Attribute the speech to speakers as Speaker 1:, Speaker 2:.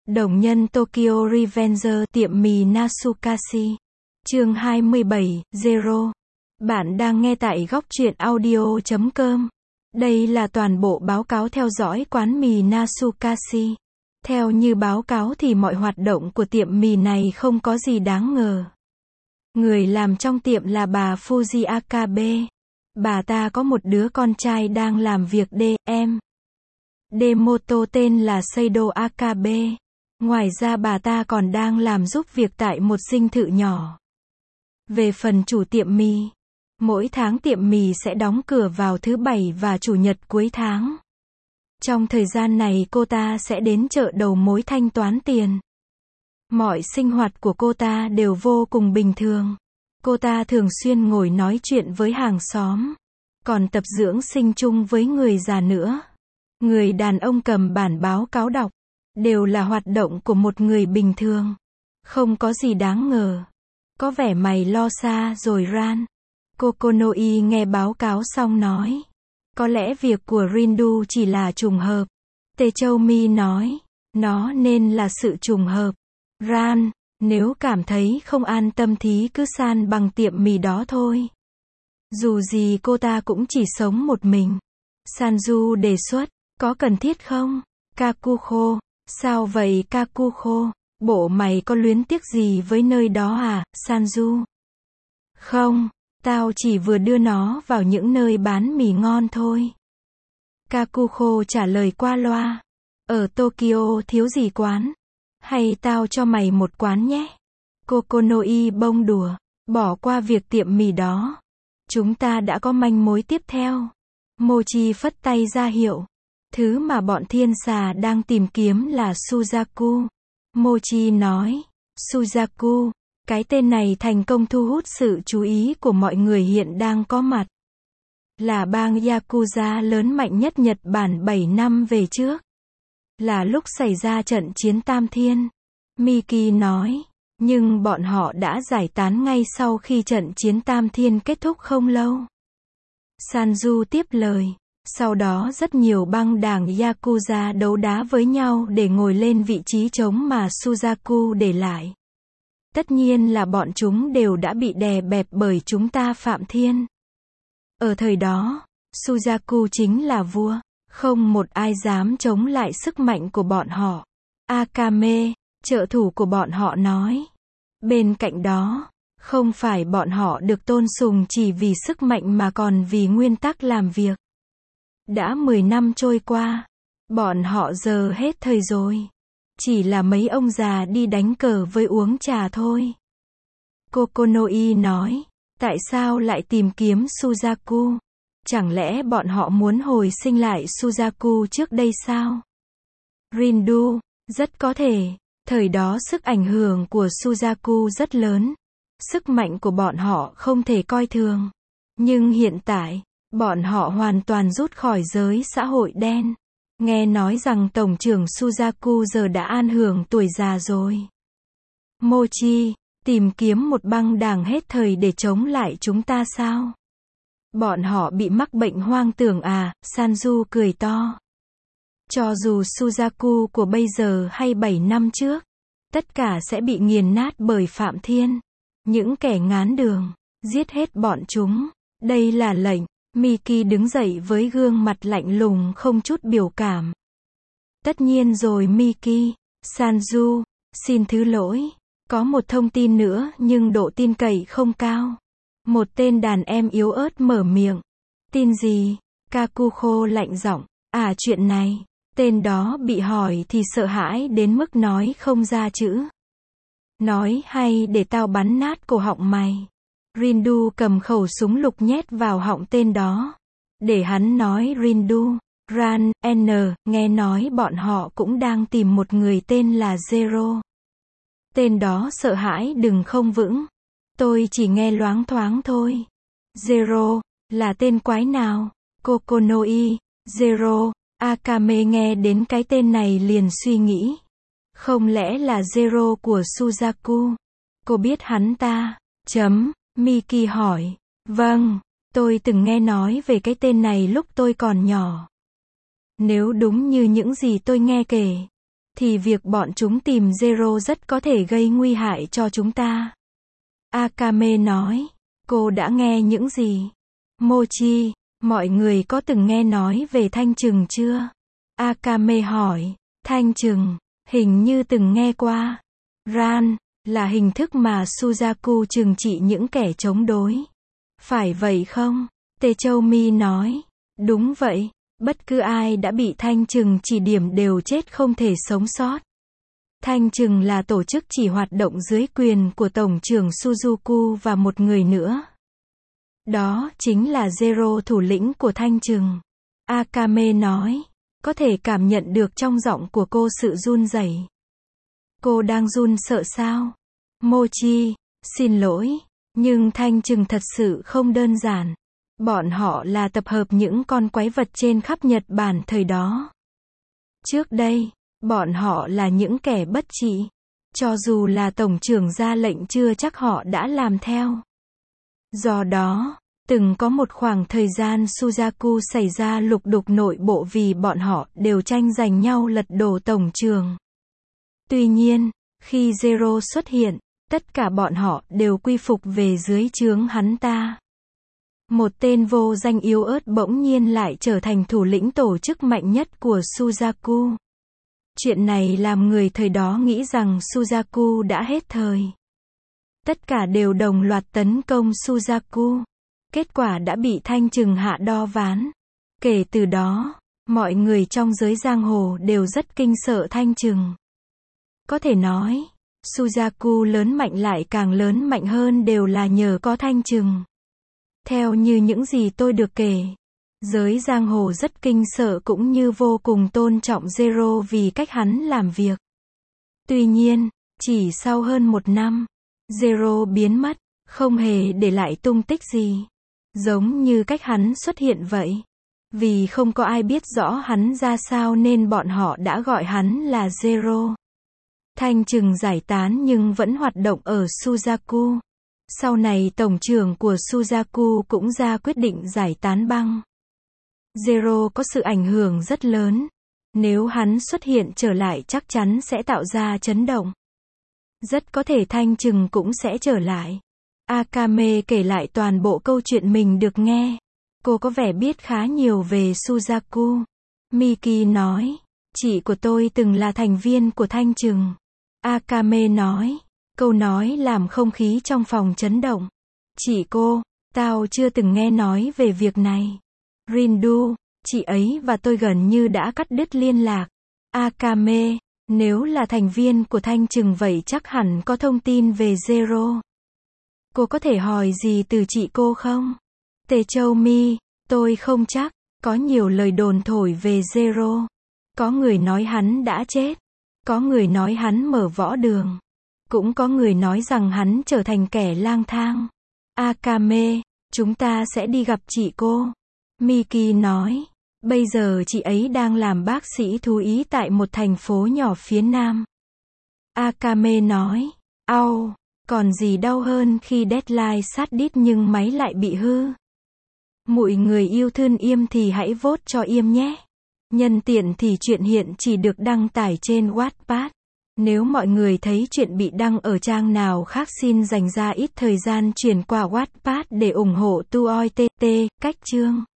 Speaker 1: Đồng nhân Tokyo Revenger tiệm mì Nasukashi. Chương 27, Zero. Bạn đang nghe tại góc truyện audio.com. Đây là toàn bộ báo cáo theo dõi quán mì Nasukashi. Theo như báo cáo thì mọi hoạt động của tiệm mì này không có gì đáng ngờ. Người làm trong tiệm là bà Fuji Akabe. Bà ta có một đứa con trai đang làm việc DM. Demoto tên là Seido Akabe. Ngoài ra bà ta còn đang làm giúp việc tại một dinh thự nhỏ. Về phần chủ tiệm mì, mỗi tháng tiệm mì sẽ đóng cửa vào thứ Bảy và Chủ nhật cuối tháng. Trong thời gian này cô ta sẽ đến chợ đầu mối thanh toán tiền. Mọi sinh hoạt của cô ta đều vô cùng bình thường. Cô ta thường xuyên ngồi nói chuyện với hàng xóm, còn tập dưỡng sinh chung với người già nữa. Người đàn ông cầm bản báo cáo đọc. Đều là hoạt động của một người bình thường. Không có gì đáng ngờ. Có vẻ mày lo xa rồi Ran. Kokonoi nghe báo cáo xong nói. Có lẽ việc của Rindu chỉ là trùng hợp. Techoumi nói. Nó nên là sự trùng hợp. Ran, nếu cảm thấy không an tâm thì cứ san bằng tiệm mì đó thôi. Dù gì cô ta cũng chỉ sống một mình. Sanju đề xuất. Có cần thiết không? Kakuho. Sao vậy Kakuho? Bộ mày có luyến tiếc gì với nơi đó à, Sanju? Không, tao chỉ vừa đưa nó vào những nơi bán mì ngon thôi. Kakuho trả lời qua loa. Ở Tokyo thiếu gì quán? Hay tao cho mày một quán nhé? Kokonoi bông đùa. Bỏ qua việc tiệm mì đó. Chúng ta đã có manh mối tiếp theo. Mochi phất tay ra hiệu. Thứ mà bọn thiên xà đang tìm kiếm là Suzaku. Mochi nói. Suzaku. Cái tên này thành công thu hút sự chú ý của mọi người hiện đang có mặt. Là bang Yakuza lớn mạnh nhất Nhật Bản 7 năm về trước. Là lúc xảy ra trận chiến Tam Thiên. Miki nói. Nhưng bọn họ đã giải tán ngay sau khi trận chiến Tam Thiên kết thúc không lâu. Sanju tiếp lời. Sau đó rất nhiều băng đảng Yakuza đấu đá với nhau để ngồi lên vị trí trống mà Suzaku để lại. Tất nhiên là bọn chúng đều đã bị đè bẹp bởi chúng ta Phạm Thiên. Ở thời đó, Suzaku chính là vua. Không một ai dám chống lại sức mạnh của bọn họ. Akame, trợ thủ của bọn họ nói. Bên cạnh đó, không phải bọn họ được tôn sùng chỉ vì sức mạnh mà còn vì nguyên tắc làm việc. Đã 10 năm trôi qua, bọn họ giờ hết thời rồi. Chỉ là mấy ông già đi đánh cờ với uống trà thôi. Kokonoi nói, tại sao lại tìm kiếm Suzaku? Chẳng lẽ bọn họ muốn hồi sinh lại Suzaku trước đây sao? Rindu, rất có thể, thời đó sức ảnh hưởng của Suzaku rất lớn. Sức mạnh của bọn họ không thể coi thường. Nhưng hiện tại, bọn họ hoàn toàn rút khỏi giới xã hội đen. Nghe nói rằng Tổng trưởng Suzaku giờ đã an hưởng tuổi già rồi. Mochi, tìm kiếm một băng đảng hết thời để chống lại chúng ta sao? Bọn họ bị mắc bệnh hoang tưởng à, Sanju cười to. Cho dù Suzaku của bây giờ hay 7 năm trước, tất cả sẽ bị nghiền nát bởi Phạm Thiên. Những kẻ ngán đường, giết hết bọn chúng. Đây là lệnh. Miki đứng dậy với gương mặt lạnh lùng không chút biểu cảm. Tất nhiên rồi Miki. Sanju, xin thứ lỗi. Có một thông tin nữa nhưng độ tin cậy không cao. Một tên đàn em yếu ớt mở miệng. Tin gì? Kakuho lạnh giọng. À chuyện này. Tên đó bị hỏi thì sợ hãi đến mức nói không ra chữ. Nói hay để tao bắn nát cổ họng mày. Rindu cầm khẩu súng lục nhét vào họng tên đó. Để hắn nói Rindu. Ran, nghe nói bọn họ cũng đang tìm một người tên là Zero. Tên đó sợ hãi đừng không vững. Tôi chỉ nghe loáng thoáng thôi. Zero, là tên quái nào? Kokonoi, Zero, Akame nghe đến cái tên này liền suy nghĩ. Không lẽ là Zero của Suzaku? Cô biết hắn ta? Miki hỏi. Vâng, tôi từng nghe nói về cái tên này lúc tôi còn nhỏ. Nếu đúng như những gì tôi nghe kể, thì việc bọn chúng tìm Zero rất có thể gây nguy hại cho chúng ta. Akame nói, cô đã nghe những gì? Mochi, mọi người có từng nghe nói về thanh trừng chưa? Akame hỏi, thanh trừng, hình như từng nghe qua. Ran, là hình thức mà Suzaku trừng trị những kẻ chống đối. Phải vậy không? Techoumi nói, đúng vậy, bất cứ ai đã bị thanh trừng chỉ điểm đều chết không thể sống sót. Thanh trừng là tổ chức chỉ hoạt động dưới quyền của Tổng trưởng Suzuku và một người nữa. Đó chính là Zero, thủ lĩnh của thanh trừng. Akame nói, có thể cảm nhận được trong giọng của cô sự run rẩy. Cô đang run sợ sao? Mochi, xin lỗi, nhưng thanh trừng thật sự không đơn giản. Bọn họ là tập hợp những con quái vật trên khắp Nhật Bản thời đó. Trước đây, bọn họ là những kẻ bất trị. Cho dù là tổng trưởng ra lệnh chưa chắc họ đã làm theo. Do đó, từng có một khoảng thời gian Suzaku xảy ra lục đục nội bộ vì bọn họ đều tranh giành nhau lật đổ tổng trưởng. Tuy nhiên, khi Zero xuất hiện, tất cả bọn họ đều quy phục về dưới trướng hắn ta. Một tên vô danh yếu ớt bỗng nhiên lại trở thành thủ lĩnh tổ chức mạnh nhất của Suzaku. Chuyện này làm người thời đó nghĩ rằng Suzaku đã hết thời. Tất cả đều đồng loạt tấn công Suzaku. Kết quả đã bị thanh trừng hạ đo ván. Kể từ đó, mọi người trong giới giang hồ đều rất kinh sợ thanh trừng. Có thể nói, Suzaku lớn mạnh lại càng lớn mạnh hơn đều là nhờ có thanh trừng. Theo như những gì tôi được kể, giới giang hồ rất kinh sợ cũng như vô cùng tôn trọng Zero vì cách hắn làm việc. Tuy nhiên, chỉ sau hơn một năm, Zero biến mất, không hề để lại tung tích gì. Giống như cách hắn xuất hiện vậy. Vì không có ai biết rõ hắn ra sao nên bọn họ đã gọi hắn là Zero. Thanh trừng giải tán nhưng vẫn hoạt động ở Suzaku. Sau này tổng trưởng của Suzaku cũng ra quyết định giải tán băng. Zero có sự ảnh hưởng rất lớn. Nếu hắn xuất hiện trở lại chắc chắn sẽ tạo ra chấn động. Rất có thể thanh trừng cũng sẽ trở lại. Akame kể lại toàn bộ câu chuyện mình được nghe. Cô có vẻ biết khá nhiều về Suzaku. Miki nói, chị của tôi từng là thành viên của thanh trừng. Akame nói, câu nói làm không khí trong phòng chấn động. Chị cô, tao chưa từng nghe nói về việc này. Rindu, chị ấy và tôi gần như đã cắt đứt liên lạc. Akame, nếu là thành viên của thanh trừng vậy chắc hẳn có thông tin về Zero. Cô có thể hỏi gì từ chị cô không? Techoumi, tôi không chắc, có nhiều lời đồn thổi về Zero. Có người nói hắn đã chết. Có người nói hắn mở võ đường. Cũng có người nói rằng hắn trở thành kẻ lang thang. Akame, chúng ta sẽ đi gặp chị cô. Miki nói, bây giờ chị ấy đang làm bác sĩ thú y tại một thành phố nhỏ phía nam. Akame nói, au, còn gì đau hơn khi deadline sát đít nhưng máy lại bị hư. Mọi người yêu thương Yêm thì hãy vote cho Yêm nhé. Nhân tiện thì chuyện hiện chỉ được đăng tải trên Wattpad. Nếu mọi người thấy chuyện bị đăng ở trang nào khác xin dành ra ít thời gian chuyển qua Wattpad để ủng hộ Tuoi TT, cách chương.